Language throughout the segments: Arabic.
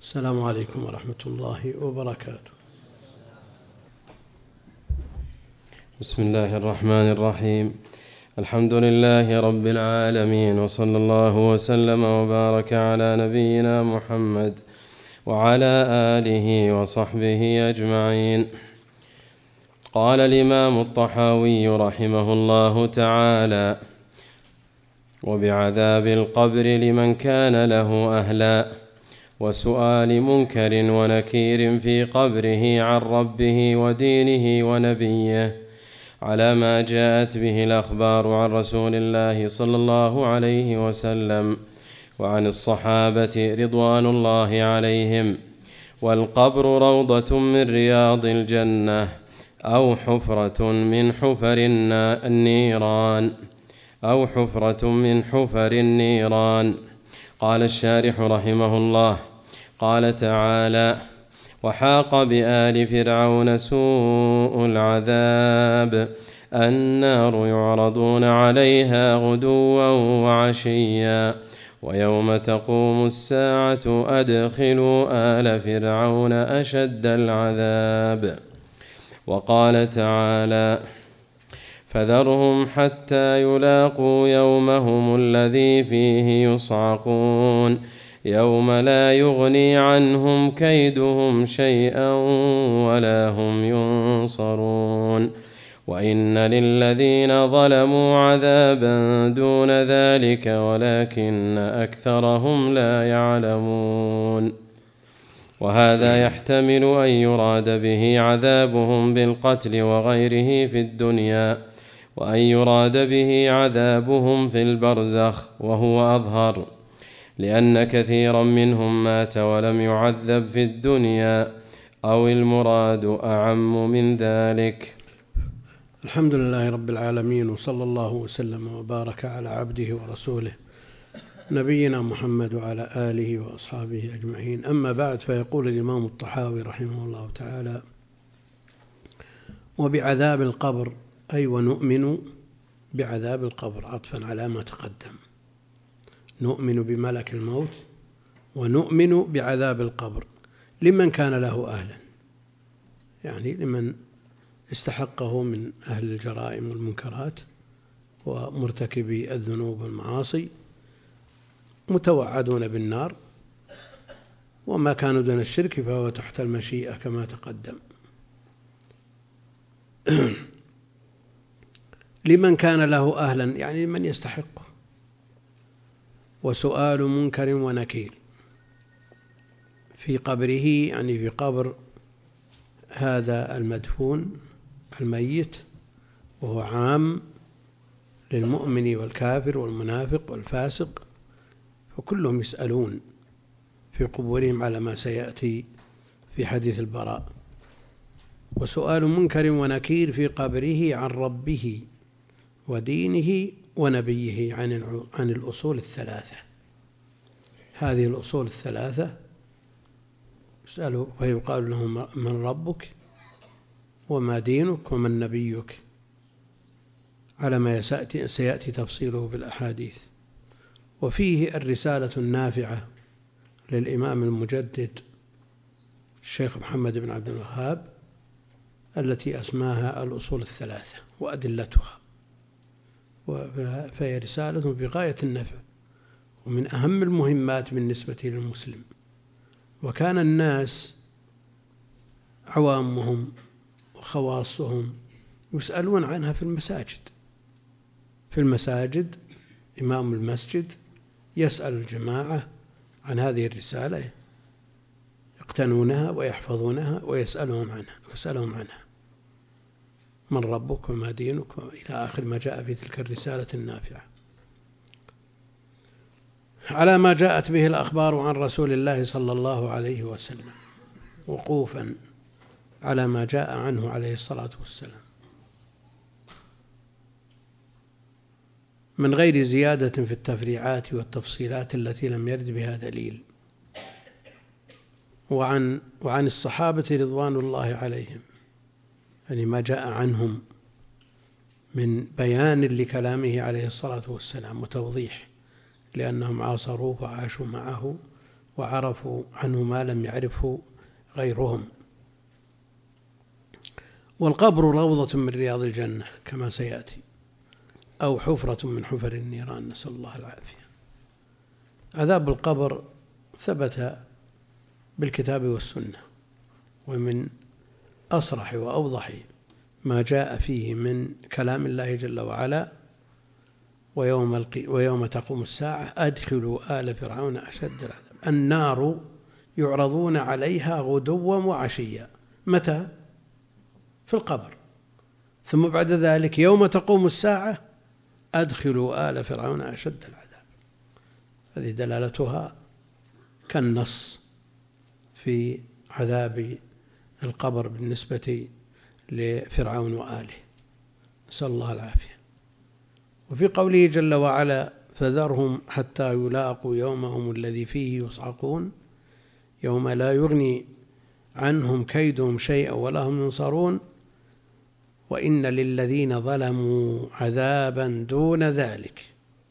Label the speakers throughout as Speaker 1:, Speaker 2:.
Speaker 1: السلام عليكم ورحمة الله وبركاته.
Speaker 2: بسم الله الرحمن الرحيم. الحمد لله رب العالمين، وصلى الله وسلم وبارك على نبينا محمد وعلى آله وصحبه أجمعين. قال الإمام الطحاوي رحمه الله تعالى: وبعذاب القبر لمن كان له أهلا، وسؤال منكر ونكير في قبره عن ربه ودينه ونبيه، على ما جاءت به الأخبار عن رسول الله صلى الله عليه وسلم وعن الصحابة رضوان الله عليهم. والقبر روضة من رياض الجنة أو حفرة من حفر النيران. قال الشارح رحمه الله: قال تعالى: وحاق بآل فرعون سوء العذاب، النار يعرضون عليها غدوا وعشيا، ويوم تقوم الساعة أدخلوا آل فرعون أشد العذاب. وقال تعالى: فذرهم حتى يلاقوا يومهم الذي فيه يصعقون، يوم لا يغني عنهم كيدهم شيئا ولا هم ينصرون، وإن للذين ظلموا عذابا دون ذلك ولكن أكثرهم لا يعلمون. وهذا يحتمل أن يراد به عذابهم بالقتل وغيره في الدنيا، وأن يراد به عذابهم في البرزخ، وهو أظهر، لأن كثيرا منهم مات ولم يعذب في الدنيا، أو المراد أعم من ذلك.
Speaker 1: الحمد لله رب العالمين، وصلى الله وسلم وبارك على عبده ورسوله نبينا محمد وعلى آله وأصحابه أجمعين. أما بعد، فيقول الإمام الطحاوي رحمه الله تعالى: وبعذاب القبر، أي ونؤمن بعذاب القبر، عطفا على ما تقدم. نؤمن بملك الموت ونؤمن بعذاب القبر لمن كان له أهلا، يعني لمن استحقه من أهل الجرائم والمنكرات ومرتكبي الذنوب والمعاصي، متوعدون بالنار، وما كانوا دون الشرك فهو تحت المشيئة كما تقدم. لمن كان له أهلا، يعني لمن يستحقه. وسؤال منكر ونكير في قبره، يعني في قبر هذا المدفون الميت، وهو عام للمؤمن والكافر والمنافق والفاسق، فكلهم يسألون في قبورهم على ما سيأتي في حديث البراء. وسؤال منكر ونكير في قبره عن ربه ودينه ونبيه، عن الأصول الثلاثة. هذه الأصول الثلاثة يسألوا فيقال لهم: من ربك وما دينك ومن نبيك، على ما سيأتي تفصيله في الأحاديث. وفيه الرسالة النافعة للإمام المجدد الشيخ محمد بن عبد الوهاب، التي أسماها الأصول الثلاثة وأدلتها، فهي رسالة في غاية النفع ومن أهم المهمات بالنسبة للمسلم. وكان الناس عوامهم وخواصهم يسألون عنها في المساجد. إمام المسجد يسأل الجماعة عن هذه الرسالة، يقتنونها ويحفظونها ويسألهم عنها: من ربك وما دينك، إلى آخر ما جاء في تلك الرسالة النافعة، على ما جاءت به الأخبار عن رسول الله صلى الله عليه وسلم، وقوفا على ما جاء عنه عليه الصلاة والسلام، من غير زيادة في التفريعات والتفصيلات التي لم يرد بها دليل. وعن الصحابة رضوان الله عليهم، يعني ما جاء عنهم من بيان لكلامه عليه الصلاة والسلام وتوضيح، لأنهم عاصروه وعاشوا معه وعرفوا عنه ما لم يعرفه غيرهم. والقبر روضة من رياض الجنة كما سيأتي، أو حفرة من حفر النيران، نسأل الله العافية. عذاب القبر ثبت بالكتاب والسنة، ومن أصرح وأوضح ما جاء فيه من كلام الله جل وعلا: ويوم تقوم الساعة أدخلوا آل فرعون أشد العذاب. النار يعرضون عليها غدوا وعشيا. متى؟ في القبر. ثم بعد ذلك يوم تقوم الساعة أدخلوا آل فرعون أشد العذاب. هذه دلالتها كالنص في عذاب القبر بالنسبة لفرعون وآله، نسأل الله العافية. وفي قوله جل وعلا: فذرهم حتى يلاقوا يومهم الذي فيه يصعقون يوم لا يغني عنهم كيدهم شيئا ولا هم ينصرون وإن للذين ظلموا عذابا دون ذلك،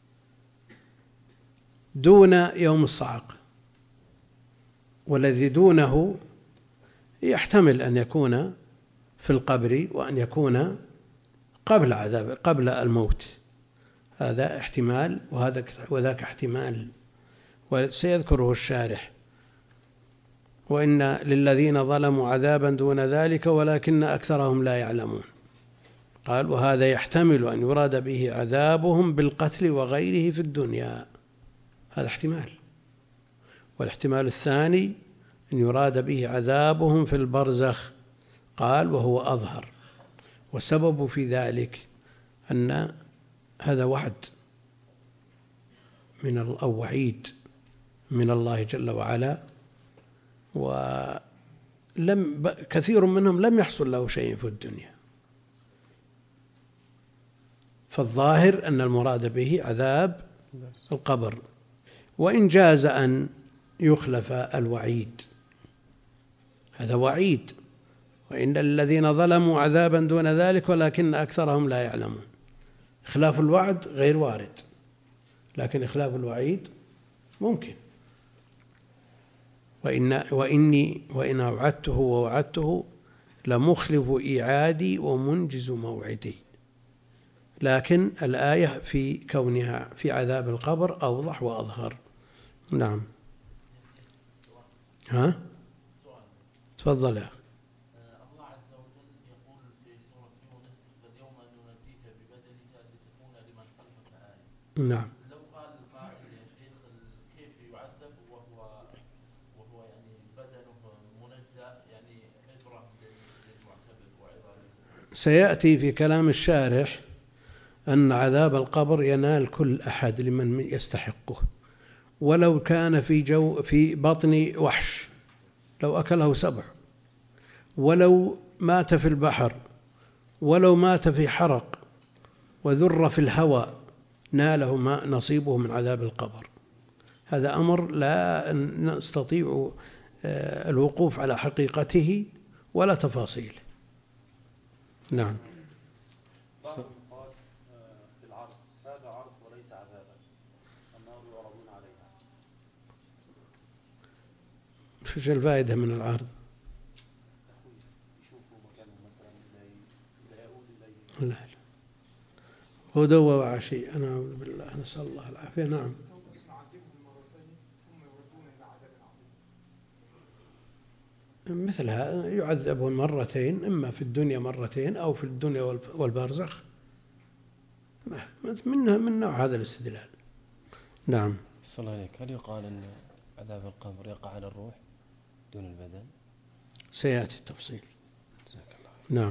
Speaker 1: دون يوم الصعق. والذي دونه يحتمل أن يكون في القبر وأن يكون قبل عذاب، قبل الموت، هذا احتمال وذاك احتمال، وسيذكره الشارح: وإن للذين ظلموا عذابا دون ذلك ولكن أكثرهم لا يعلمون. قال: وهذا يحتمل أن يراد به عذابهم بالقتل وغيره في الدنيا، هذا احتمال. والاحتمال الثاني أن يراد به عذابهم في البرزخ. قال: وهو أظهر. والسبب في ذلك أن هذا وعد أو وعيد من الله جل وعلا، كثير منهم لم يحصل له شيء في الدنيا، فالظاهر أن المراد به عذاب القبر، وإن جاز أن يخلف الوعيد، هذا وعيد: وإن الذين ظلموا عذابا دون ذلك ولكن أكثرهم لا يعلمون. إخلاف الوعد غير وارد، لكن إخلاف الوعيد ممكن. وإن أوعدته ووعدته لمخلف إيعادي ومنجز موعدي. لكن الآية في كونها في عذاب القبر أوضح وأظهر. نعم. تفضل يا أخي.
Speaker 3: الله عز وجل يقول في سورة يونس: فاليوم ننجيك ببدنك لتكون لمن خلفك آية.
Speaker 1: نعم.
Speaker 3: لو قال القائل: يا شيخ كيف يعذب وهو يعني بدنه منجى، يعني عبرة للمعتبر وعظة.
Speaker 1: سيأتي في كلام الشارح أن عذاب القبر ينال كل أحد لمن يستحقه، ولو كان في بطن وحش، لو أكله سبع، ولو مات في البحر، ولو مات في حرق وذر في الهواء، ناله ما نصيبه من عذاب القبر. هذا أمر لا نستطيع الوقوف على حقيقته ولا تفاصيله. نعم.
Speaker 3: هذا عرض وليس عذابا، النار يعرضون عليها.
Speaker 1: شو الفائدة من العرض؟
Speaker 3: يشوفوا مكانهم مثلا لا يقول إليه.
Speaker 1: لا، غدوا وعشي. أنا أعوذ بالله، نسأل الله العافية. نعم. مثلها يعذبون مرتين، إما في الدنيا مرتين أو في الدنيا والبرزخ، من نوع هذا الاستدلال. نعم.
Speaker 2: صلى الله عليك. هل يقال أن عذاب القبر يقع على الروح دون البدن؟
Speaker 1: سيأتي التفصيل. نعم.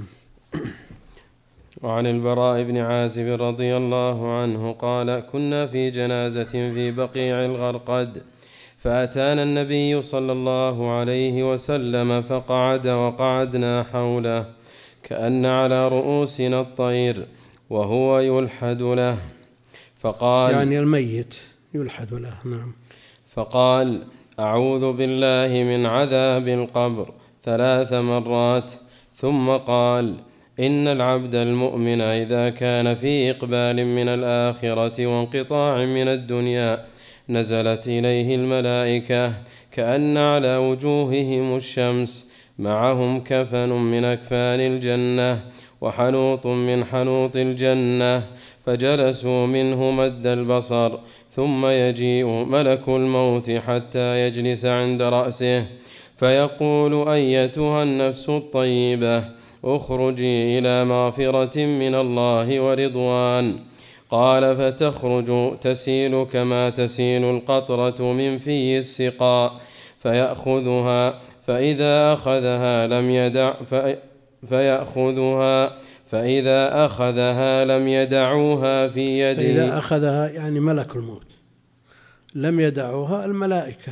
Speaker 2: وعن البراء بن عازب رضي الله عنه قال: كنا في جنازة في بقيع الغرقد، فأتانا النبي صلى الله عليه وسلم فقعد وقعدنا حوله كأن على رؤوسنا الطير وهو يلحد له، فقال،
Speaker 1: يعني الميت يلحد له. نعم.
Speaker 2: فقال: أعوذ بالله من عذاب القبر 3 مرات، ثم قال: إن العبد المؤمن إذا كان في إقبال من الآخرة وانقطاع من الدنيا نزلت إليه الملائكة كأن على وجوههم الشمس، معهم كفن من أكفان الجنة وحنوط من حنوط الجنة، فجلسوا منه مد البصر، ثم يجيء ملك الموت حتى يجلس عند رأسه فيقول: أيتها النفس الطيبة، اخرجي إلى مغفرة من الله ورضوان. قال: فتخرج تسيل كما تسيل القطرة من في السقاء، فيأخذها فإذا أخذها لم يدعوها في يده.
Speaker 1: فإذا أخذها يعني ملك الموت، لم يدعوها الملائكة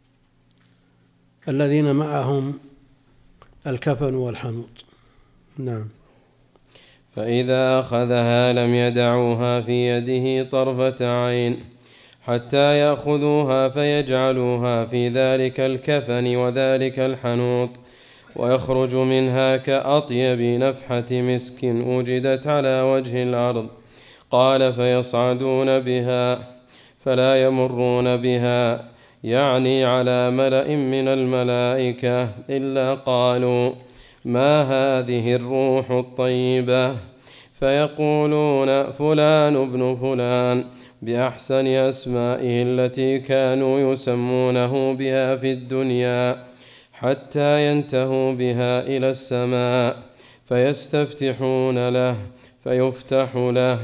Speaker 1: الذين معهم الكفن والحنوط. نعم.
Speaker 2: فإذا أخذها لم يدعوها في يده طرفة عين حتى يأخذوها فيجعلوها في ذلك الكفن وذلك الحنوط، ويخرج منها كأطيب نفحة مسك وجدت على وجه الأرض. قال: فيصعدون بها فلا يمرون بها، يعني على ملأ من الملائكة، إلا قالوا: ما هذه الروح الطيبة؟ فيقولون: فلان ابن فلان، بأحسن أسمائه التي كانوا يسمونه بها في الدنيا، حتى ينتهوا بها إلى السماء، فيستفتحون له فيفتح له،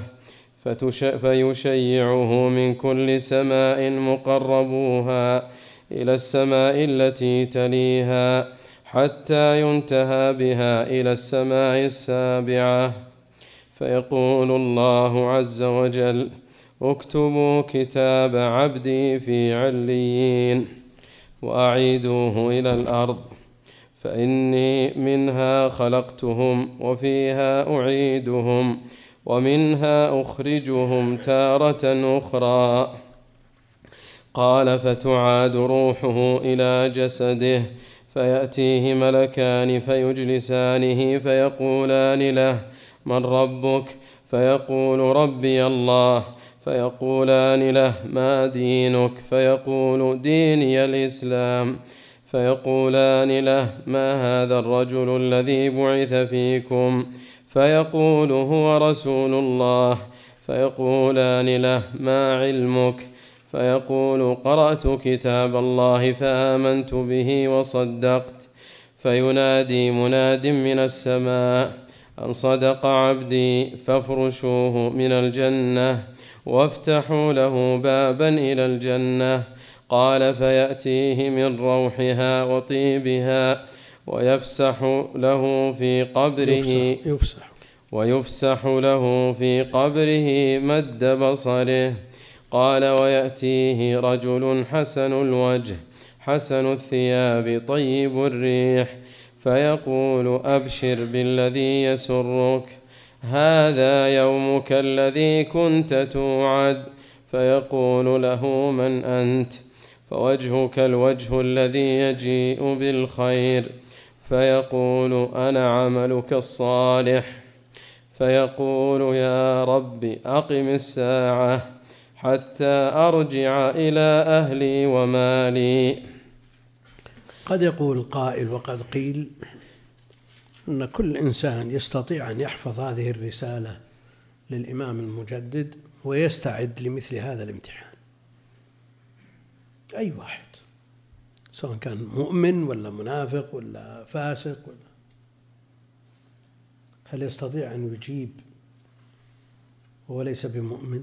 Speaker 2: فيشيعه من كل سماء مقربوها إلى السماء التي تليها، حتى ينتهى بها إلى السماء السابعة. فيقول الله عز وجل: اكتبوا كتاب عبدي في عليين، وأعيدوه إلى الأرض، فإني منها خلقتهم وفيها أعيدهم ومنها أخرجهم تارة أخرى. قال: فتعاد روحه إلى جسده، فيأتيه ملكان فيجلسانه فيقولان له: من ربك؟ فيقول: ربي الله. فيقولان له: ما دينك؟ فيقول: ديني الإسلام. فيقولان له: ما هذا الرجل الذي بعث فيكم؟ فيقول: هو رسول الله. فيقولان له: ما علمك؟ فيقول: قرأت كتاب الله فآمنت به وصدقت. فينادي مناد من السماء: أن صدق عبدي، فافرشوه من الجنة وافتحوا له بابا إلى الجنة. قال: فيأتيه من روحها وطيبها ويفسح له في قبره مد بصره. قال: ويأتيه رجل حسن الوجه حسن الثياب طيب الريح، فيقول: أبشر بالذي يسرك، هذا يومك الذي كنت توعد. فيقول له: من أنت؟ فوجهك الوجه الذي يجيء بالخير. فيقول: أنا عملك الصالح. فيقول: يا رب أقم الساعة حتى أرجع إلى أهلي ومالي.
Speaker 1: قد يقول قائل وقد قيل أن كل إنسان يستطيع أن يحفظ هذه الرسالة للإمام المجدد ويستعد لمثل هذا الامتحان. أي واحد، سواء كان مؤمن ولا منافق ولا فاسق هل يستطيع أن يجيب وهو ليس بمؤمن؟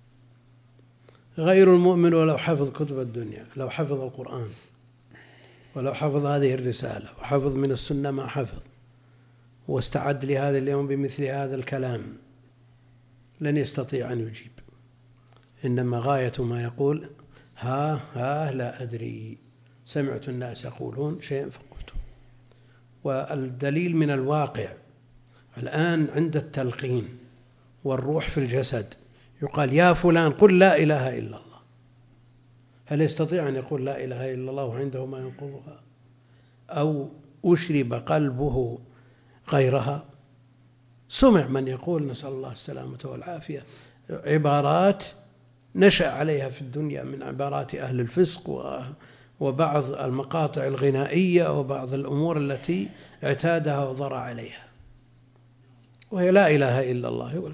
Speaker 1: غير المؤمن ولو حفظ كتب الدنيا، لو حفظ القرآن ولو حفظ هذه الرسالة وحفظ من السنة ما حفظ واستعد لهذا اليوم بمثل هذا الكلام، لن يستطيع أن يجيب. إنما غاية ما يقول: ها لا أدري، سمعت الناس يقولون شيئا فقلت. والدليل من الواقع الآن عند التلقين والروح في الجسد يقال: يا فلان قل لا إله إلا الله. هل يستطيع أن يقول لا إله إلا الله وعنده ما ينقضها؟ أو أشرب قلبه غيرها؟ سمع من يقول، نسأل الله السلامة والعافية، عبارات نشأ عليها في الدنيا من عبارات أهل الفسق وبعض المقاطع الغنائية وبعض الأمور التي اعتادها وضرع عليها، وهي لا إله إلا الله.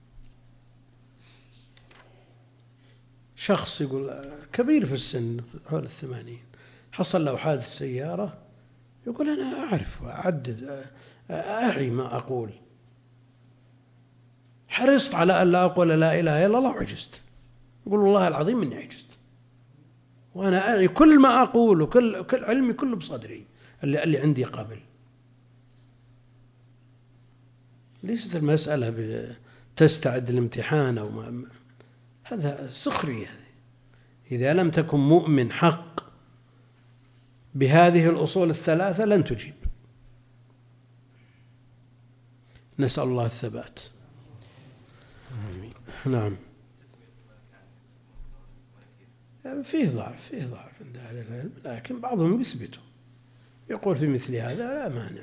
Speaker 1: شخص يقول كبير في السن حول 80 حصل له حادث سيارة، يقول أنا أعرف وأعدد أعي ما أقول، حرصت على أن لا أقول لا إله إلا الله وعجزت. يقول والله العظيم إني عجزت، وأنا أعي كل ما أقول وكل علمي كله بصدري اللي عندي قبل. ليست المسألة تستعد الامتحان أو ما، هذا سخرية. إذا لم تكن مؤمن حق بهذه الأصول الثلاثة لن تجيب. نسأل الله الثبات. نعم. فيه ضعف عند أهل العلم، لكن بعضهم يثبته، يقول في مثل هذا لا مانع.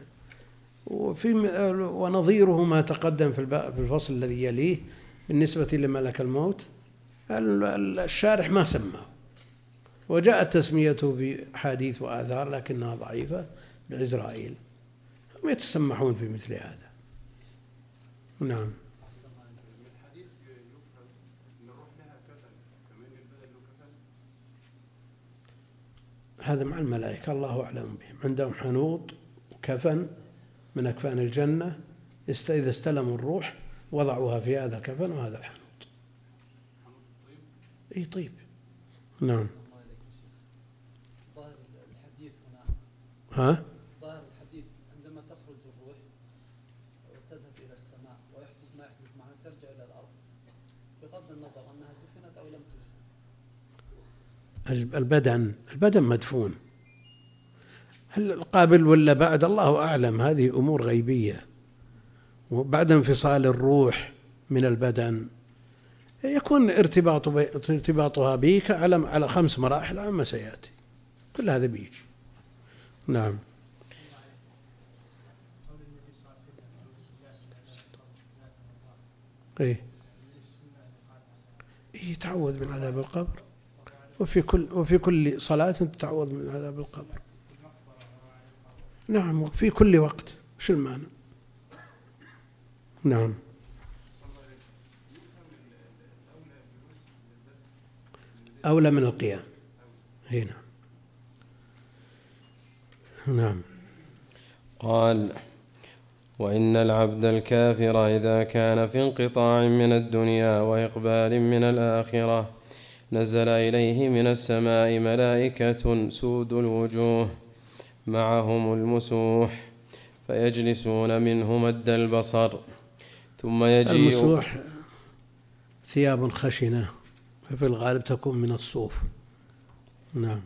Speaker 1: ونظيره ما تقدم في الفصل الذي يليه بالنسبة لملك الموت، الشارح ما سماه، وجاءت تسميته في حديث وآثار لكنها ضعيفة بعزرائيل، هم يتسمحون في مثل هذا. نعم. هذا مع الملائكة الله أعلم بهم، عندهم حنوط وكفن من أكفان الجنة، إذا استلموا الروح وضعوها في هذا الكفن وهذا الحنوط. أي طيب. نعم.
Speaker 4: ظاهر الحديث
Speaker 1: ها؟
Speaker 4: ظاهر الحديث عندما تخرج الروح وتذهب إلى السماء ويحدث ما يحدث معها ترجع إلى الأرض، بغض النظر أنها دفنت أو لم تدفن.
Speaker 1: البدن مدفون، هل قابل ولا بعد الله أعلم، هذه أمور غيبية. وبعد انفصال الروح من البدن يكون ارتباطها بك على 5 مراحل عما سيأتي، كل هذا بيجي. نعم. تعوذ من عذاب القبر، وفي كل صلاة تتعوذ من عذاب القبر. نعم، وفي كل وقت، شو المعنى؟ نعم. أولى من القيام هنا. نعم.
Speaker 2: قال: وإن العبد الكافر إذا كان في انقطاع من الدنيا وإقبال من الآخرة نزل إليه من السماء ملائكة سود الوجوه معهم المسوح فيجلسون منه مد البصر، ثم يجيء.
Speaker 1: المسوح ثياب خشنة، في الغالب تكون من الصوف. نعم.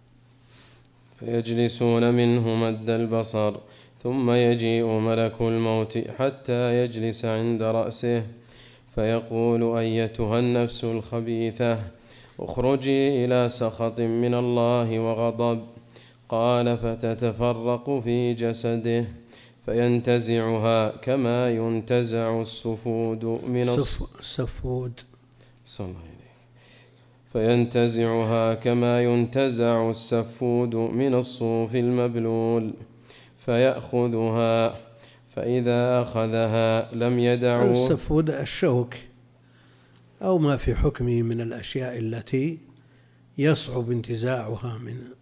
Speaker 2: فيجلسون منه مد البصر، ثم يجيء ملك الموت حتى يجلس عند رأسه فيقول: أيتها النفس الخبيثة اخرجي إلى سخط من الله وغضب. قال: فتتفرق في جسده فينتزعها كما ينتزع السفود من
Speaker 1: السفود.
Speaker 2: فينتزعها كما ينتزع السفود من الصوف المبلول فيأخذها، فإذا أخذها لم يدعوه.
Speaker 1: السفود الشوك أو ما في حكمه من الأشياء التي يصعب انتزاعها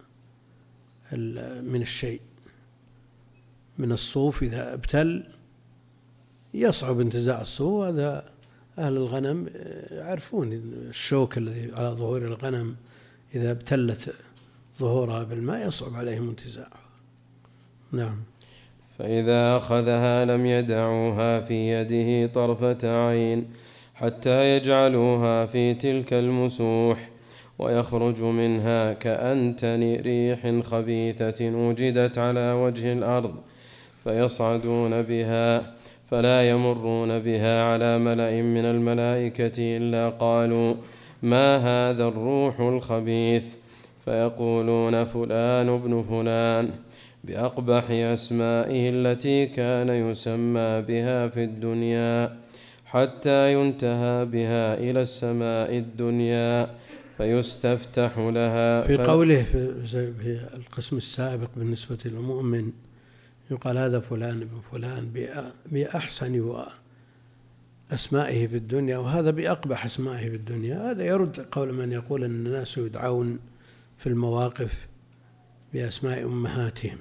Speaker 1: من الشيء، من الصوف إذا ابتل يصعب انتزاع الصوف. هذا أهل الغنم يعرفون الشوك الذي على ظهور الغنم إذا ابتلت ظهورها بالماء يصعب عليهم انتزاعها. نعم.
Speaker 2: فإذا أخذها لم يدعوها في يده طرفة عين حتى يجعلوها في تلك المسوح، ويخرج منها كأنتن ريح خبيثة وجدت على وجه الأرض، فيصعدون بها فلا يمرون بها على ملأ من الملائكة إلا قالوا: ما هذا الروح الخبيث؟ فيقولون: فلان ابن فلان، بأقبح أسمائه التي كان يسمى بها في الدنيا، حتى ينتهى بها إلى السماء الدنيا فيستفتح لها.
Speaker 1: في قوله في القسم السابق بالنسبة للمؤمن يقال هذا فلان ابن فلان بأحسن أسمائه في الدنيا وهذا بأقبح أسمائه في الدنيا، هذا يرد قول من يقول أن الناس يدعون في المواقف بأسماء أمهاتهم،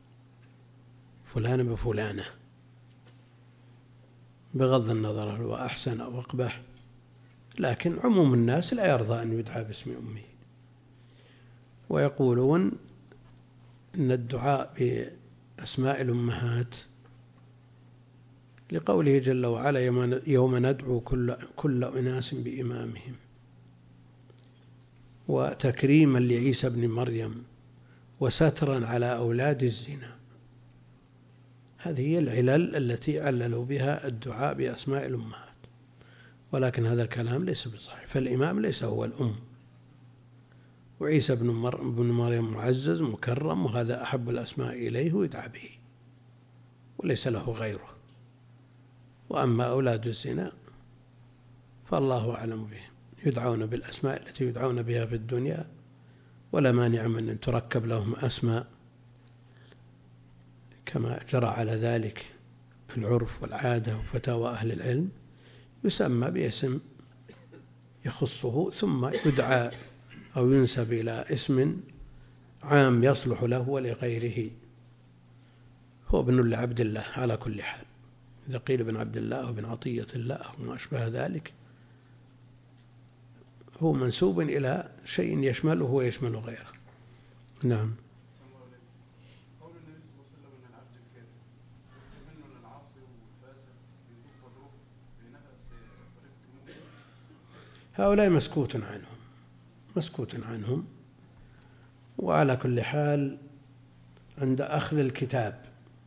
Speaker 1: فلان بفلانة، بغض النظر هل هو أحسن أو أقبح، لكن عموم الناس لا يرضى أن يدعى باسم أمه. ويقولون إن الدعاء بأسماء الأمهات لقوله جل وعلا يوم ندعو كل أناس بإمامهم، وتكريما لعيسى بن مريم وسترا على أولاد الزنا. هذه هي العلل التي عللوا بها الدعاء بأسماء الأمهات، ولكن هذا الكلام ليس بصحيح، فالإمام ليس هو الأم، وعيسى بن مريم معزز مكرم، وهذا أحب الأسماء إليه ويدعى به وليس له غيره. وأما أولاد الزنا فالله أعلم بهم، يدعون بالأسماء التي يدعون بها في الدنيا، ولا مانع من أن تركب لهم أسماء كما جرى على ذلك في العرف والعادة وفتاوى أهل العلم، يسمى باسم يخصه ثم يدعى أو ينسب إلى اسم عام يصلح له ولغيره. هو ابن لعبد الله على كل حال، إذا قيل ابن عبد الله أو ابن عطية الله أو ما أشبه ذلك هو منسوب إلى شيء يشمله ويشمل غيره. نعم. هؤلاء مسكوت عنهم، وعلى كل حال عند أخذ الكتاب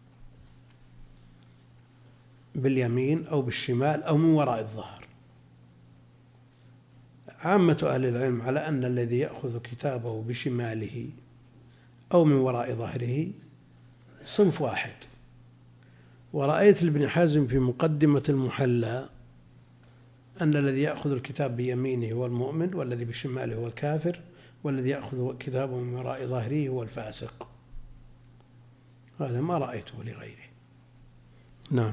Speaker 1: باليمين أو بالشمال أو من وراء الظهر، عامة أهل العلم على أن الذي يأخذ كتابه بشماله أو من وراء ظهره صنف واحد. ورأيت لابن حزم في مقدمة المحلى أن الذي يأخذ الكتاب بيمينه هو المؤمن، والذي بشماله هو الكافر، والذي يأخذ كتابه من وراء ظهره هو الفاسق. هذا ما رأيته لغيره. نعم.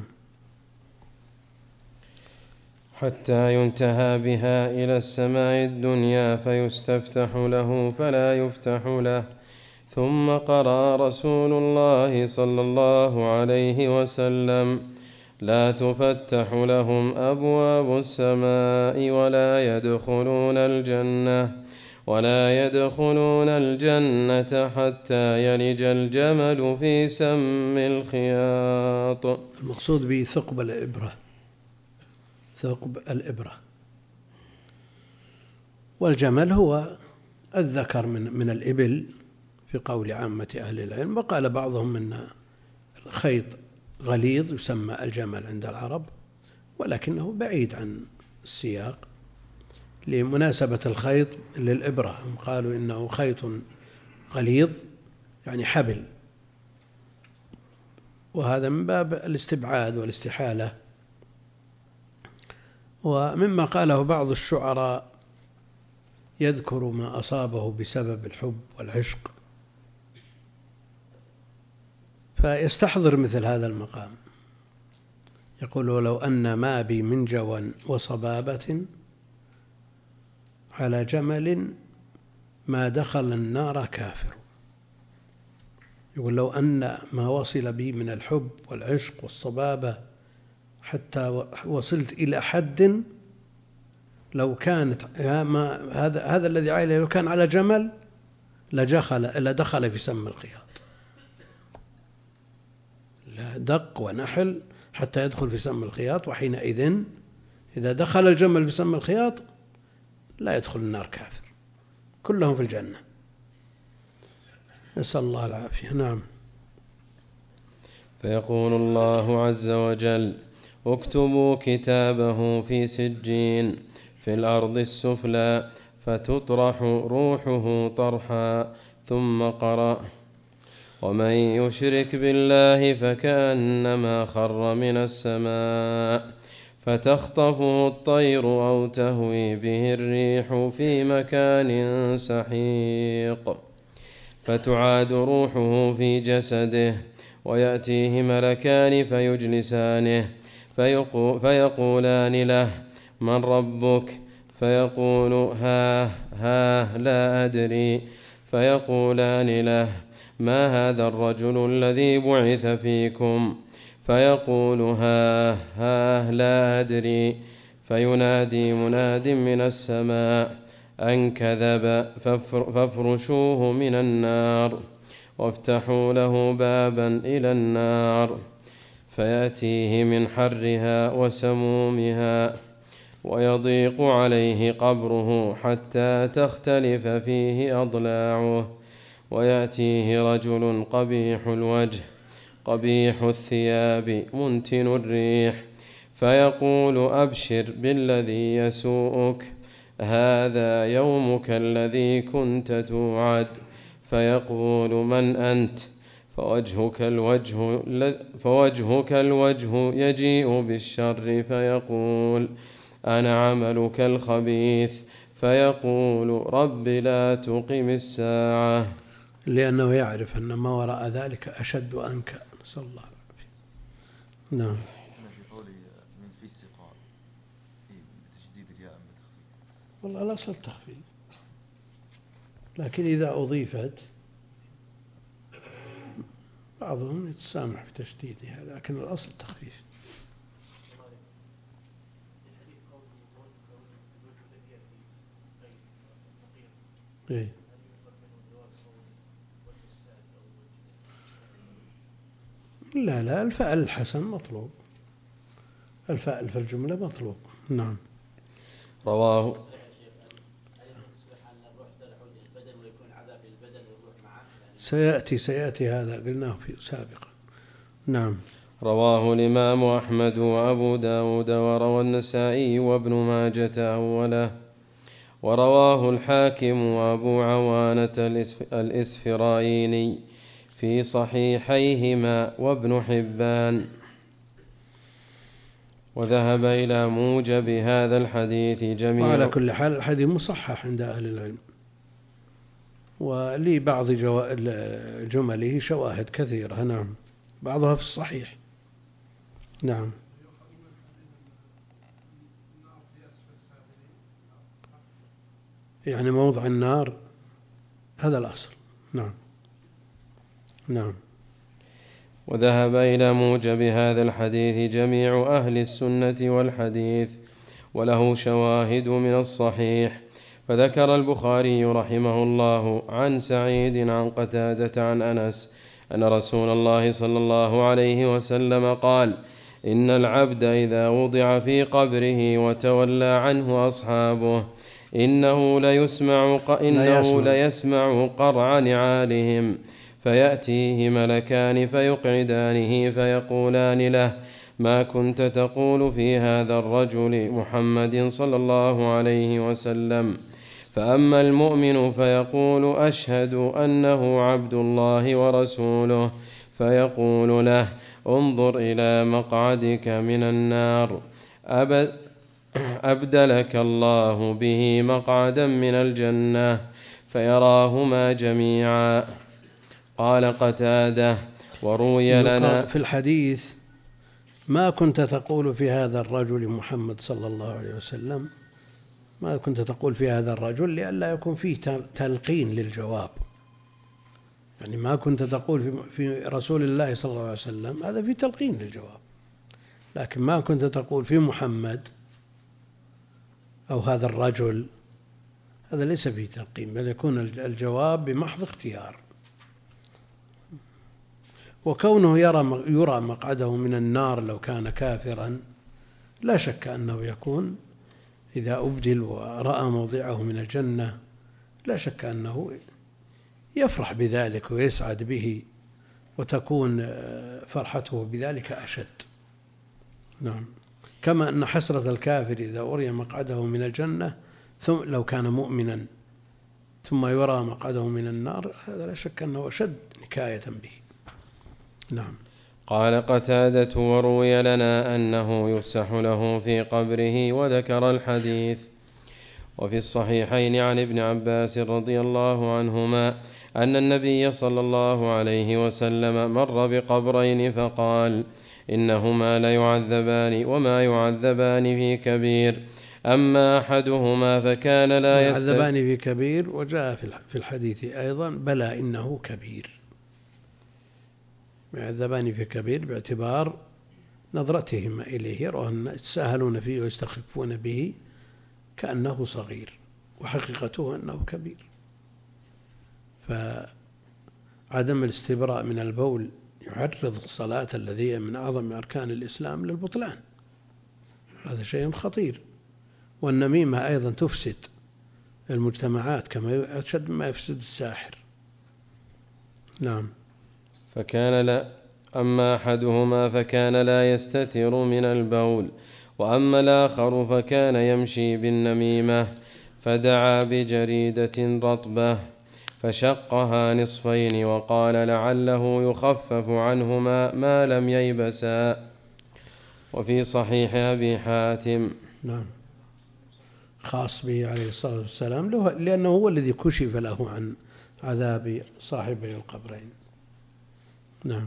Speaker 2: حتى ينتهى بها إلى السماء الدنيا فيستفتح له فلا يفتح له. ثم قرأ رسول الله صلى الله عليه وسلم: لا تفتح لهم أبواب السماء ولا يدخلون الجنة حتى يلج الجمل في سم الخياط.
Speaker 1: المقصود به ثقب الإبرة، والجمل هو الذكر من الإبل في قول عامة أهل العلم، وقال بعضهم أن الخيط غليظ يسمى الجمل عند العرب، ولكنه بعيد عن السياق لمناسبة الخيط للإبرة، هم قالوا إنه خيط غليظ يعني حبل، وهذا من باب الاستبعاد والاستحالة. ومما قاله بعض الشعراء يذكر ما أصابه بسبب الحب والعشق، فيستحضر مثل هذا المقام، يقول: لو أن ما بي من جوى وصبابة على جمل ما دخل النار كافر. يقول: لو أن ما وصل بي من الحب والعشق والصبابة حتى وصلت إلى حد لو كانت هذا الذي عليه لو كان على جمل لدخل في سم الخياط، دق ونحل حتى يدخل في سم الخياط، وحينئذ إذا دخل الجمل في سم الخياط لا يدخل النار كافر، كلهم في الجنة، نسأل الله العافية. نعم.
Speaker 2: فيقول الله عز وجل: اكتبوا كتابه في سجين في الأرض السفلى فتطرح روحه طرحا. ثم قرأ: ومن يشرك بالله فكأنما خر من السماء فتخطفه الطير أو تهوي به الريح في مكان سحيق، فتعاد روحه في جسده، ويأتيه ملكان فيجلسانه فيقولان له: من ربك؟ فيقول: ها لا أدري. فيقولان له: ما هذا الرجل الذي بعث فيكم؟ فيقول: ها لا أدري. فينادي مناد من السماء أن كذب، فافرشوه من النار وافتحوا له بابا إلى النار، فيأتيه من حرها وسمومها، ويضيق عليه قبره حتى تختلف فيه أضلاعه. ويأتيه رجل قبيح الوجه قبيح الثياب منتن الريح، فيقول: أبشر بالذي يسوءك، هذا يومك الذي كنت توعد. فيقول: من أنت؟ فوجهك الوجه يجيء بالشر، فيقول: أنا عملك الخبيث. فيقول: رب لا تقم الساعة،
Speaker 1: لأنه يعرف أن ما وراء ذلك أشد وأنكى. نسأل الله العافية. نعم.
Speaker 5: في قولي من في السقاء في تشديد الياء بتخفيف.
Speaker 1: والله الأصل تخفيف، لكن إذا أضيفت بعضهم يتسامح في تشديدها، لكن الأصل تخفيف. إيه؟ لا الفعل الحسن مطلوب، الفعل في الجملة مطلوب. نعم.
Speaker 2: رواه
Speaker 1: سيأتي هذا قلناه في سابقا. نعم.
Speaker 2: رواه الإمام أحمد وأبو داود، وروى النسائي وابن ماجة أوله، ورواه الحاكم وأبو عوانة الإسفرايني في صحيحيهما وابن حبان. وذهب إلى موجب هذا الحديث جميع.
Speaker 1: وعلى كل حال الحديث مصحح عند أهل العلم، ولبعض جمله شواهد كثيرة. نعم، بعضها في الصحيح. نعم. يعني موضع النار هذا الأصل. نعم.
Speaker 2: وذهب إلى موجب هذا الحديث جميع أهل السنة والحديث، وله شواهد من الصحيح. فذكر البخاري رحمه الله عن سعيد عن قتادة عن أنس أن رسول الله صلى الله عليه وسلم قال: إن العبد إذا وضع في قبره وتولى عنه أصحابه إنه ليسمع قرع نعالهم، فيأتيه ملكان فيقعدانه فيقولان له: ما كنت تقول في هذا الرجل محمد صلى الله عليه وسلم؟ فأما المؤمن فيقول: أشهد أنه عبد الله ورسوله، فيقول له: انظر إلى مقعدك من النار، أبدلك الله به مقعدا من الجنة، فيراهما جميعا. قال قتادة: وروي لنا
Speaker 1: في الحديث: ما كنت تقول في هذا الرجل محمد صلى الله عليه وسلم، ما كنت تقول في هذا الرجل لئلا يكون فيه تلقين للجواب. يعني ما كنت تقول في رسول الله صلى الله عليه وسلم، هذا فيه تلقين للجواب. لكن ما كنت تقول في محمد أو هذا الرجل، هذا ليس فيه تلقين، بل يكون الجواب بمحض اختيار. وكونه يرى مقعده من النار لو كان كافرا، لا شك أنه يكون إذا أبدل ورأى موضعه من الجنة، لا شك أنه يفرح بذلك ويسعد به، وتكون فرحته بذلك أشد. نعم. كما أن حسرة الكافر إذا أري مقعده من الجنة ثم لو كان مؤمنا ثم يرى مقعده من النار، هذا لا شك أنه أشد نكاية به. نعم.
Speaker 2: قال قتادة: وروي لنا أنه يفسح له في قبره، وذكر الحديث. وفي الصحيحين عن ابن عباس رضي الله عنهما أن النبي صلى الله عليه وسلم مر بقبرين فقال: إنهما ليعذبان وما يعذبان في كبير، أما أحدهما فكان لا
Speaker 1: يعذبان في كبير، وجاء في الحديث أيضا: بلى إنه كبير. يعذبان في كبير باعتبار نظرتهم إليه، يرون يتساهلون فيه ويستخفون به كأنه صغير، وحقيقته أنه كبير. فعدم الاستبراء من البول يعرض الصلاة الذي من أعظم أركان الإسلام للبطلان، هذا شيء خطير. والنميمة أيضا تفسد المجتمعات كما أشد ما يفسد الساحر. نعم.
Speaker 2: أما أحدهما فكان لا يستتر من البول، وأما الآخر فكان يمشي بالنميمة، فدعا بجريدة رطبة فشقها نصفين، وقال لعله يخفف عنهما ما لم ييبسا. وفي صحيح أبي حاتم.
Speaker 1: نعم، خاص به عليه الصلاة والسلام، لأنه هو الذي كشف له عن عذاب صاحبي القبرين. نعم.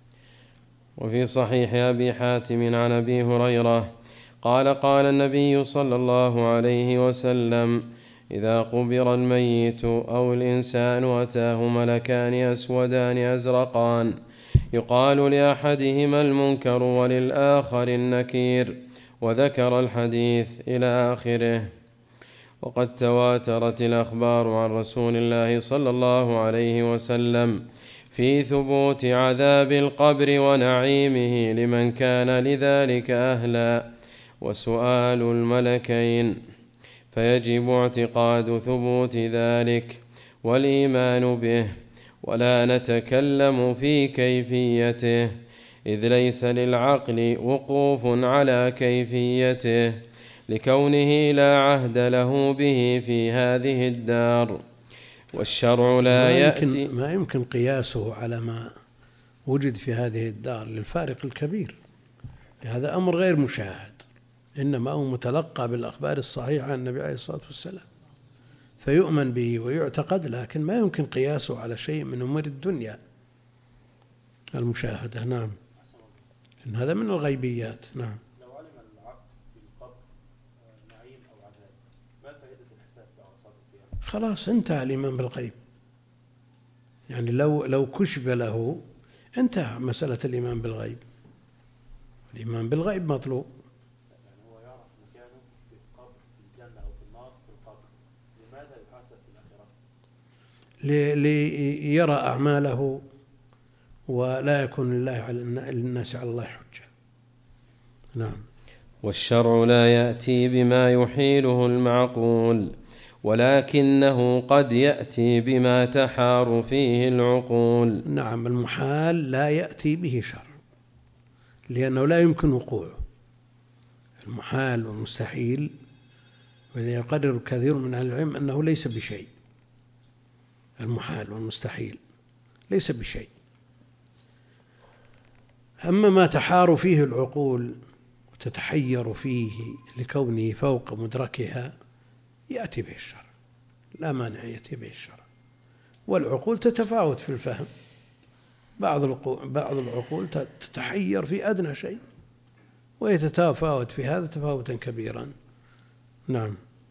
Speaker 2: وفي صحيح أبي حاتم عن أبي هريرة قال: قال النبي صلى الله عليه وسلم: إذا قبر الميت أو الإنسان أتاه ملكان أسودان أزرقان، يقال لأحدهما المنكر وللآخر النكير، وذكر الحديث إلى آخره. وقد تواترت الأخبار عن رسول الله صلى الله عليه وسلم في ثبوت عذاب القبر ونعيمه لمن كان لذلك أهلا، وسؤال الملكين، فيجب اعتقاد ثبوت ذلك والإيمان به، ولا نتكلم في كيفيته، إذ ليس للعقل وقوف على كيفيته، لكونه لا عهد له به في هذه الدار، والشرع لا يأتي.
Speaker 1: ما يمكن قياسه على ما وجد في هذه الدار للفارق الكبير. هذا أمر غير مشاهد، إنما هو متلقى بالأخبار الصحيحة عن النبي عليه الصلاة والسلام، فيؤمن به ويعتقد، لكن ما يمكن قياسه على شيء من أمور الدنيا المشاهدة. نعم، إن هذا من الغيبيات. نعم.
Speaker 3: لو علم العبد في القبر نعيم أو عذاب، ما فائدة الحساب على صلاة القيامة؟
Speaker 1: خلاص انتهى الإيمان بالغيب. يعني لو كشف له انتهى مسألة الإيمان بالغيب. الإيمان بالغيب مطلوب.
Speaker 3: يعني هو يعرف مكانه في القبر، في الجنة أو في النار في القبر، لماذا يحاسب في الآخرة؟
Speaker 1: ليرى أعماله ولا يكون للناس على الله حجة. نعم.
Speaker 2: والشرع لا يأتي بما يحيله المعقول، ولكنه قد يأتي بما تحار فيه العقول.
Speaker 1: نعم، المحال لا يأتي به شرع، لأنه لا يمكن وقوعه. المحال والمستحيل، وإذا يقرر كثير من أهل العلم أنه ليس بشيء. المحال والمستحيل ليس بشيء. أما ما تحار فيه العقول وتتحير فيه لكونه فوق مدركها يأتي به الشرع، لا مانع يأتي به الشرع. والعقول تتفاوت في الفهم، بعض العقول تتحير في أدنى شيء، ويتفاوت في هذا تفاوتا كبيرا. نعم.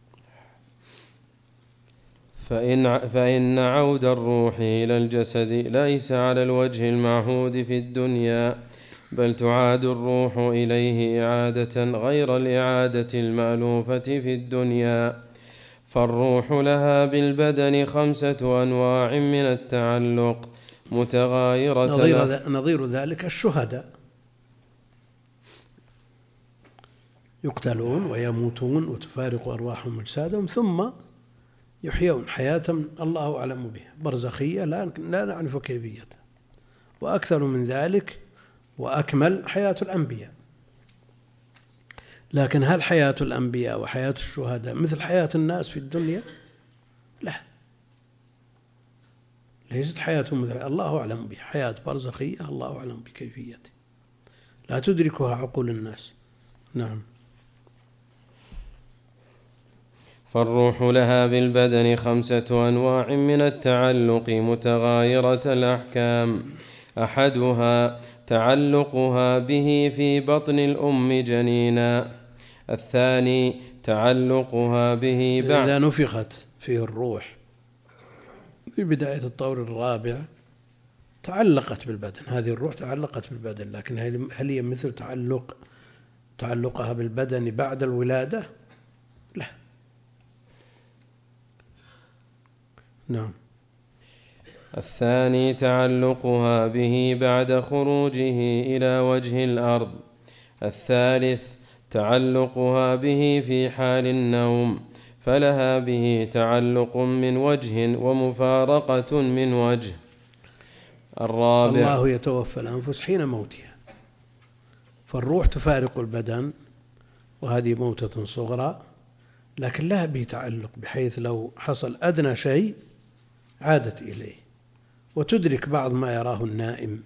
Speaker 2: فإن عود الروح إلى الجسد ليس على الوجه المعهود في الدنيا، بل تعاد الروح إليه إعادة غير الإعادة المألوفة في الدنيا. فالروح لها بالبدن 5 أنواع من التعلق متغايرة.
Speaker 1: نظير ذلك الشهداء، يقتلون ويموتون وتفارق أرواحهم أجسادهم ثم يحيون حياة الله أعلم بها، برزخية لا نعرف كيفيتها، وأكثر من ذلك وأكمل حياة الأنبياء. لكن هل حياة الأنبياء وحياة الشهداء مثل حياة الناس في الدنيا؟ لا، ليست حياتهم مثل، الله أعلم بها، حياة برزخية الله أعلم بكيفيتها. لا تدركها عقول الناس. نعم.
Speaker 2: فالروح لها بالبدن 5 أنواع من التعلق متغايرة الأحكام. أحدها تعلقها به في بطن الأم جنينا. الثاني تعلقها به بعد
Speaker 1: إذا نفخت فيه الروح في بداية الطور الرابع تعلقت بالبدن، هذه الروح تعلقت بالبدن، لكن هل هي مثل تعلقها بالبدن بعد الولادة؟ لا. نعم.
Speaker 2: الثاني تعلقها به بعد خروجه إلى وجه الأرض. الثالث تعلقها به في حال النوم، فلها به تعلق من وجه ومفارقة من وجه. الرابع
Speaker 1: الله يتوفى الأنفس حين موتها، فالروح تفارق البدن وهذه موتة صغرى، لكن لها به تعلق بحيث لو حصل أدنى شيء عادت إليه وتدرك بعض ما يراه النائم،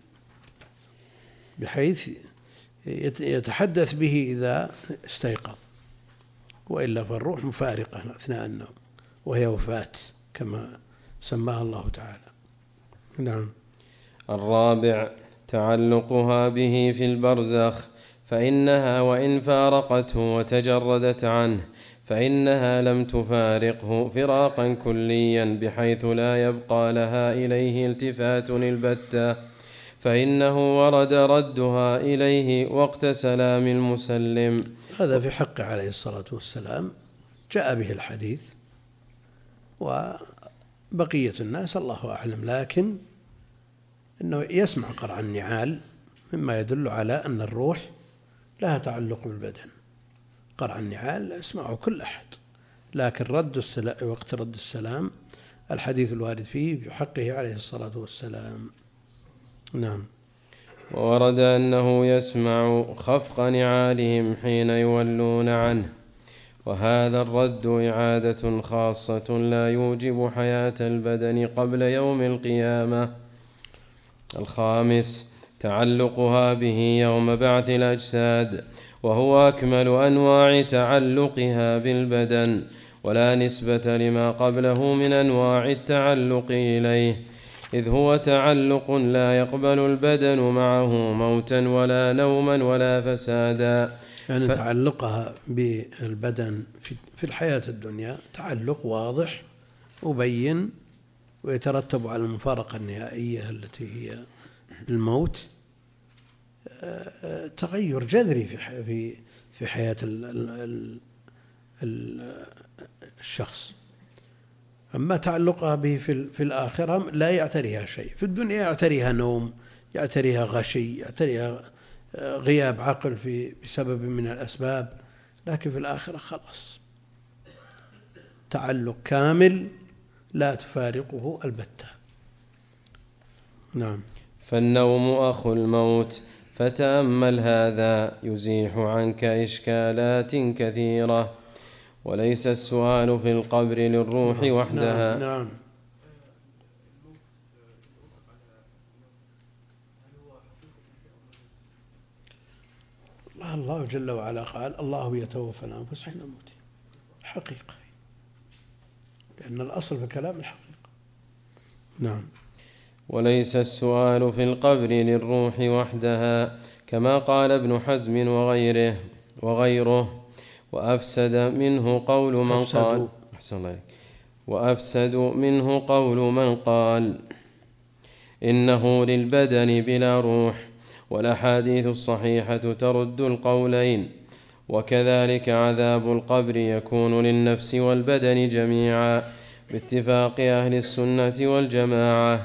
Speaker 1: بحيث يتحدث به إذا استيقظ، وإلا فالروح مفارقة أثناء النوم وهي وفاة كما سماها الله تعالى. نعم.
Speaker 2: الرابع تعلقها به في البرزخ، فإنها وإن فارقته وتجردت عنه فإنها لم تفارقه فراقا كليا بحيث لا يبقى لها إليه التفات البتة، فإنه ورد ردها إليه وقت سلام المسلم.
Speaker 1: هذا في حقه عليه الصلاة والسلام جاء به الحديث، وبقية الناس الله أعلم، لكن إنه يسمع قرع النعال مما يدل على أن الروح لها تعلق بالبدن. قرع النعال يسمعه كل أحد، لكن وقت رد السلام الحديث الوارد فيه في حقه عليه الصلاة والسلام. نعم.
Speaker 2: ورد أنه يسمع خفق نعالهم حين يولون عنه، وهذا الرد إعادة خاصة لا يوجب حياة البدن قبل يوم القيامة. الخامس تعلقها به يوم بعث الأجساد، وهو أكمل أنواع تعلقها بالبدن، ولا نسبة لما قبله من أنواع التعلق إليه، إذ هو تعلق لا يقبل البدن معه موتا ولا نوما ولا فسادا.
Speaker 1: يعني تعلقها بالبدن في الحياة الدنيا تعلق واضح مبين، ويترتب على المفارقة النهائية التي هي الموت تغير جذري في حياة الشخص. أما تعلقها به في الآخرة لا يعتريها شيء، في الدنيا يعتريها نوم، يعتريها غشي، يعتريها غياب عقل بسبب من الأسباب، لكن في الآخرة خلاص تعلق كامل لا تفارقه البتة. نعم.
Speaker 2: فالنوم أخو الموت، فتأمل هذا يزيح عنك إشكالات كثيرة. وليس السؤال في القبر للروح وحدها.
Speaker 1: نعم. الله جل وعلا قال الله يتوفى الأنفس حين موتها، حقيقة، لأن الأصل في كلام الحقيقة. نعم.
Speaker 2: وليس السؤال في القبر للروح وحدها، كما قال ابن حزم وغيره وأفسد منه قول من قال وأفسد منه قول من قال إنه للبدن بلا روح، والأحاديث الصحيحة ترد القولين. وكذلك عذاب القبر يكون للنفس والبدن جميعا باتفاق أهل السنة والجماعة.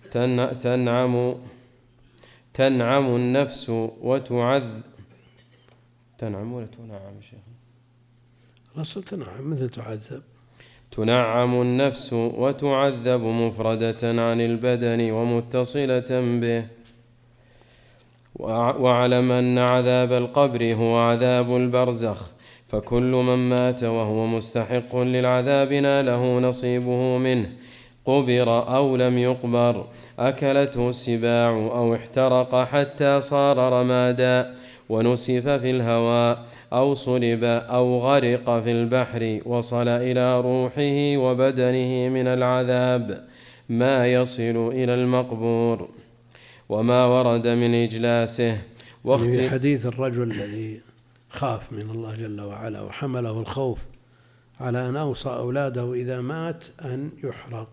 Speaker 2: تنعم النفس وتعذب. تنعم ولا تنعم شيخ؟
Speaker 1: الأصل تنعم مثل تعذب.
Speaker 2: تنعم النفس وتعذب مفردة عن البدن ومتصلة به. واعلم أن عذاب القبر هو عذاب البرزخ، فكل من مات وهو مستحق للعذاب ناله نصيبه منه، قبر أو لم يقبر، أكلته السباع أو احترق حتى صار رمادا، ونسف في الهواء أو صلب أو غرق في البحر وصل إلى روحه وبدنه من العذاب ما يصل إلى المقبور. وما ورد من إجلاسه
Speaker 1: في حديث الرجل الذي خاف من الله جل وعلا وحمله الخوف على أن أوصى أولاده إذا مات أن يحرق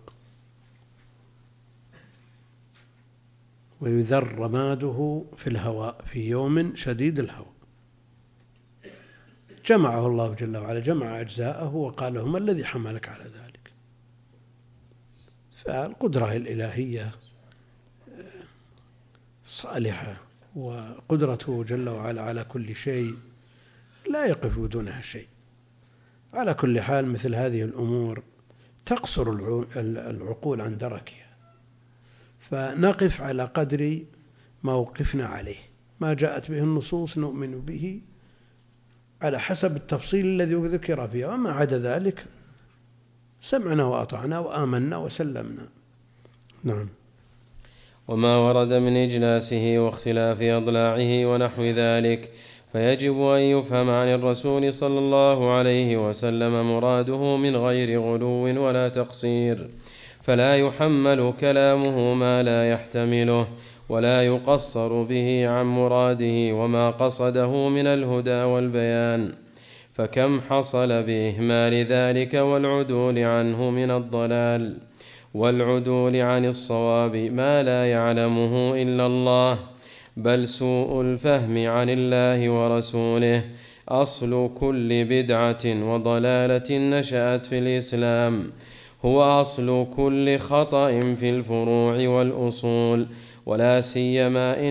Speaker 1: ويذر رماده في الهواء في يوم شديد الهواء. جمعه الله جل وعلا، جمع أجزاءه وقال له: ما الذي حملك على ذلك؟ فالقدرة الإلهية صالحة، وقدرته جل وعلا على كل شيء لا يقف دونها شيء. على كل حال مثل هذه الأمور تقصر العقول عن دركها، فنقف على قدر ما وقفنا عليه. ما جاءت به النصوص نؤمن به على حسب التفصيل الذي ذكر فيها، وما عدا ذلك سمعنا وأطعنا وآمنا وسلمنا. نعم.
Speaker 2: وما ورد من إجلاسه واختلاف أضلاعه ونحو ذلك فيجب أن يفهم عن الرسول صلى الله عليه وسلم مراده من غير غلو ولا تقصير، فلا يحمل كلامه ما لا يحتمله ولا يقصر به عن مراده وما قصده من الهدى والبيان. فكم حصل بإهمال ذلك والعدول عنه من الضلال والعدول عن الصواب ما لا يعلمه إلا الله، بل سوء الفهم عن الله ورسوله أصل كل بدعة وضلالة نشأت في الإسلام، هو أصل كل خطأ في الفروع والأصول، ولا سيما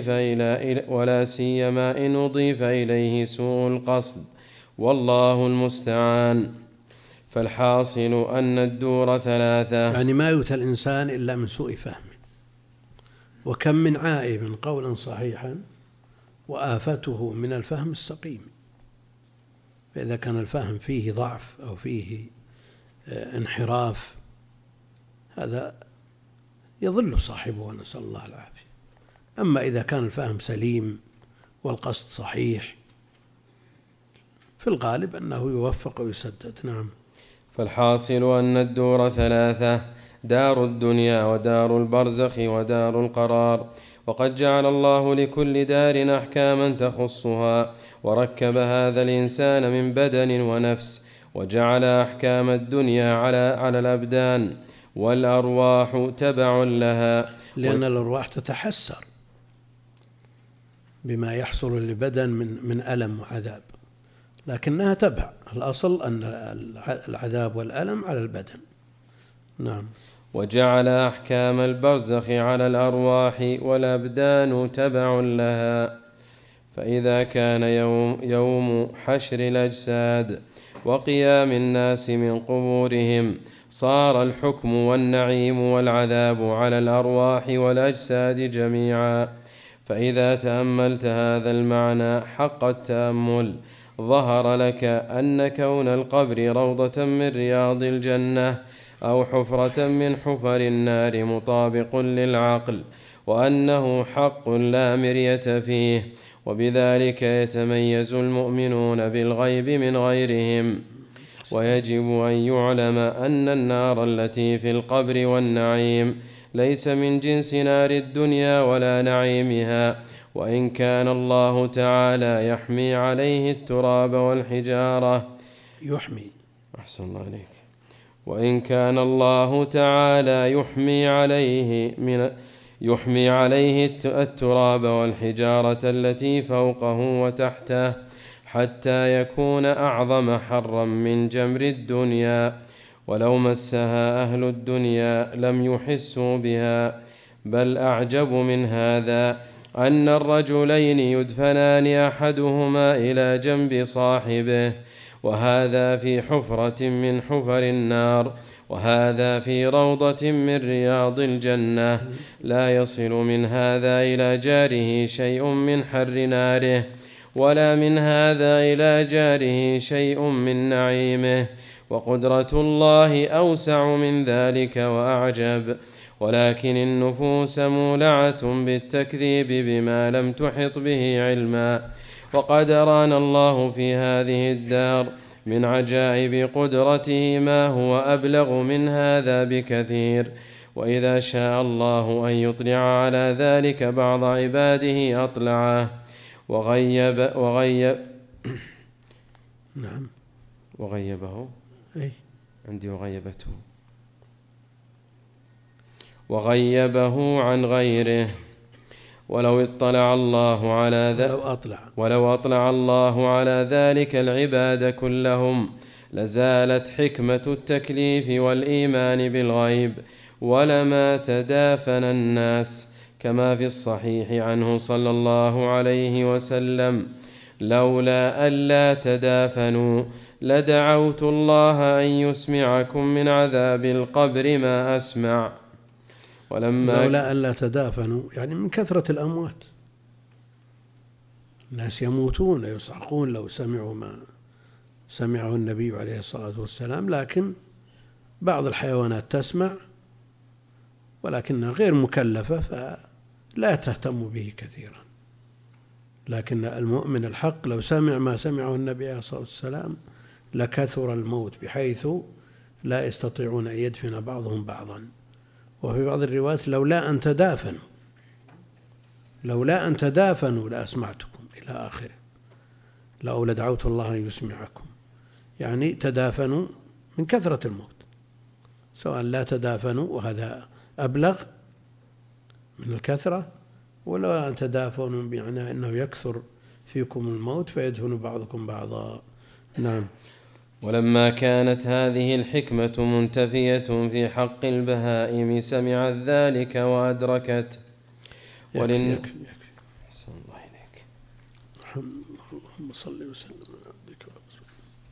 Speaker 2: إن أضيف إليه سوء القصد، والله المستعان. فالحاصل أن الدور ثلاثة،
Speaker 1: يعني ما يؤتى الإنسان إلا من سوء فهم، وكم من عائب قولا صحيحا وآفته من الفهم السقيم. فإذا كان الفهم فيه ضعف أو فيه انحراف هذا يضل صاحبه ونسأل الله العافية. أما إذا كان الفهم سليم والقصد صحيح في الغالب أنه يوفق ويسدد. نعم.
Speaker 2: فالحاصل أن الدور ثلاثة: دار الدنيا ودار البرزخ ودار القرار، وقد جعل الله لكل دار أحكاما تخصها، وركب هذا الإنسان من بدن ونفس، وجعل أحكام الدنيا على الأبدان، والأرواح تبع لها،
Speaker 1: لأن الأرواح تتحسر بما يحصل للبدن من ألم وعذاب، لكنها تبع. الأصل أن العذاب والألم على البدن. نعم.
Speaker 2: وجعل أحكام البرزخ على الأرواح والأبدان تبع لها. فإذا كان يوم حشر الأجساد وقيام الناس من قبورهم صار الحكم والنعيم والعذاب على الأرواح والأجساد جميعا. فإذا تأملت هذا المعنى حق التأمل ظهر لك أن كون القبر روضة من رياض الجنة أو حفرة من حفر النار مطابق للعقل، وأنه حق لا مرية فيه، وبذلك يتميز المؤمنون بالغيب من غيرهم. ويجب أن يعلم أن النار التي في القبر والنعيم ليس من جنس نار الدنيا ولا نعيمها، وإن كان الله تعالى يحمي عليه التراب والحجارة أحسن الله عليك. وإن كان الله تعالى يحمي عليه التراب والحجارة التي فوقه وتحته حتى يكون أعظم حرا من جمر الدنيا، ولو مسها أهل الدنيا لم يحسوا بها. بل أعجب من هذا أن الرجلين يدفنان أحدهما إلى جنب صاحبه، وهذا في حفرة من حفر النار، وهذا في روضة من رياض الجنة، لا يصل من هذا إلى جاره شيء من حر ناره، ولا من هذا إلى جاره شيء من نعيمه، وقدرة الله أوسع من ذلك وأعجب. ولكن النفوس مولعة بالتكذيب بما لم تحط به علما. وقد أرانا الله في هذه الدار من عجائب قدرته ما هو أبلغ من هذا بكثير، وإذا شاء الله أن يطلع على ذلك بعض عباده أطلعه
Speaker 1: نعم
Speaker 2: وغيبه
Speaker 1: أي
Speaker 2: عندي وغيبه عن غيره. ولو اطلع الله على ذلك العباد كلهم لزالت حكمة التكليف والإيمان بالغيب، ولما تدافن الناس، كما في الصحيح عنه صلى الله عليه وسلم: لولا ألا تدافنوا لدعوت الله أن يسمعكم من عذاب القبر ما أسمع.
Speaker 1: لولا ألا تدافنوا يعني من كثرة الأموات، الناس يموتون يصعقون لو سمعوا ما سمعه النبي عليه الصلاة والسلام، لكن بعض الحيوانات تسمع ولكنها غير مكلفة فلا تهتم به كثيرا، لكن المؤمن الحق لو سمع ما سمعه النبي عليه الصلاة والسلام لكثر الموت بحيث لا يستطيعون أن يدفن بعضهم بعضا. وفي بعض الروايات لولا أن تدافنوا لأسمعتكم إلى آخره، لو لدعوت الله أن يسمعكم، يعني تدافنوا من كثرة الموت، سواء لا تدافنوا وهذا أبلغ من الكثرة، ولا أن تدافنوا بمعنى أنه يكثر فيكم الموت فيدفن بعضكم بعضا. نعم.
Speaker 2: ولما كانت هذه الحكمة منتفية في حق البهائم سمعت ذلك وأدركت.
Speaker 1: يكفي. أحسن الله إليك. اللهم صل وسلم على عبدك ورسولك.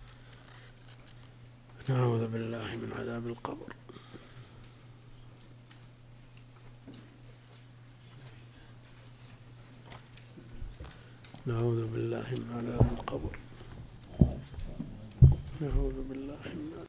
Speaker 1: نعوذ بالله من عذاب القبر. نعوذ بالله من عذاب القبر. نعوذ بالله من